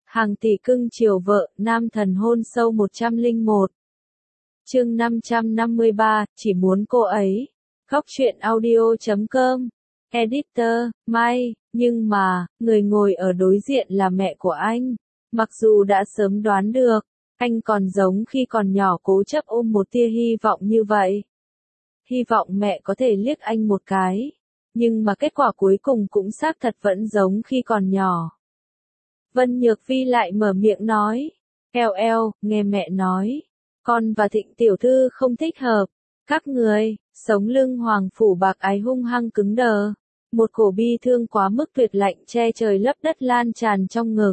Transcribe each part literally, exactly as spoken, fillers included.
Hàng tỷ cưng chiều vợ, nam thần hôn sâu một trăm lẻ một. Chương năm trăm năm mươi ba, chỉ muốn cô ấy. Góc truyện audio chấm com. Editor, Mai, nhưng mà, người ngồi ở đối diện là mẹ của anh. Mặc dù đã sớm đoán được, anh còn giống khi còn nhỏ cố chấp ôm một tia hy vọng như vậy. Hy vọng mẹ có thể liếc anh một cái. Nhưng mà kết quả cuối cùng cũng xác thật vẫn giống khi còn nhỏ. Vân Nhược Vi lại mở miệng nói. Eo eo, nghe mẹ nói. Con và Thịnh tiểu thư không thích hợp. Các người, sống lưng Hoàng Phủ Bạc Ái hung hăng cứng đờ. Một cổ bi thương quá mức tuyệt lạnh che trời lấp đất lan tràn trong ngực.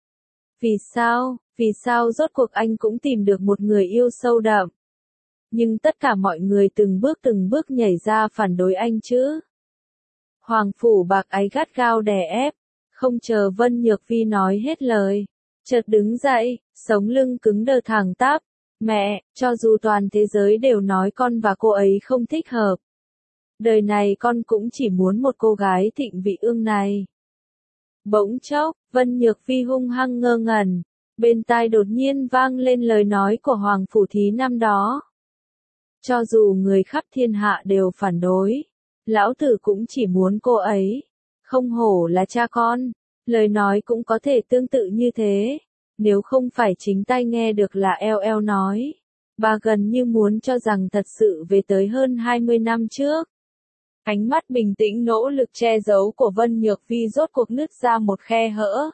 Vì sao, vì sao rốt cuộc anh cũng tìm được một người yêu sâu đậm. Nhưng tất cả mọi người từng bước từng bước nhảy ra phản đối anh chứ. Hoàng Phủ Bạc Ái gắt gao đè ép, không chờ Vân Nhược Vi nói hết lời. Chợt đứng dậy, sống lưng cứng đờ thẳng tắp. Mẹ, cho dù toàn thế giới đều nói con và cô ấy không thích hợp. Đời này con cũng chỉ muốn một cô gái thịnh vị ương này. Bỗng chốc, Vân Nhược Vi hung hăng ngơ ngẩn. Bên tai đột nhiên vang lên lời nói của Hoàng Phủ Thí năm đó. Cho dù người khắp thiên hạ đều phản đối, lão tử cũng chỉ muốn cô ấy. Không hổ là cha con, lời nói cũng có thể tương tự như thế. Nếu không phải chính tai nghe được là eo eo nói, bà gần như muốn cho rằng thật sự về tới hơn hai mươi năm trước. Ánh mắt bình tĩnh nỗ lực che giấu của Vân Nhược Vi rốt cuộc nứt ra một khe hở.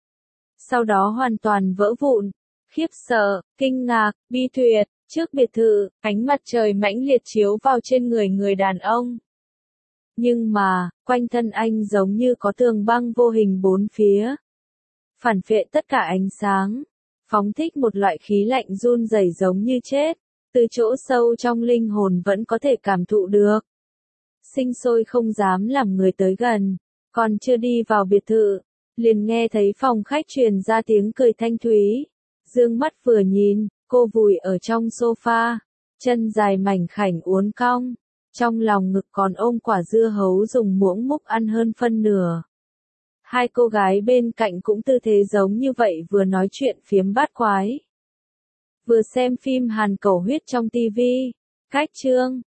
Sau đó hoàn toàn vỡ vụn, khiếp sợ, kinh ngạc, bi tuyệt, trước biệt thự, ánh mặt trời mãnh liệt chiếu vào trên người người đàn ông. Nhưng mà, quanh thân anh giống như có tường băng vô hình bốn phía. Phản phệ tất cả ánh sáng, phóng thích một loại khí lạnh run rẩy giống như chết, từ chỗ sâu trong linh hồn vẫn có thể cảm thụ được. Sinh sôi không dám làm người tới gần, còn chưa đi vào biệt thự, liền nghe thấy phòng khách truyền ra tiếng cười thanh thúy. Dương mắt vừa nhìn, cô vùi ở trong sofa, chân dài mảnh khảnh uốn cong, trong lòng ngực còn ôm quả dưa hấu dùng muỗng múc ăn hơn phân nửa. Hai cô gái bên cạnh cũng tư thế giống như vậy vừa nói chuyện phiếm bát quái. Vừa xem phim Hàn Cẩu Huyết trong tivi. Cách chương,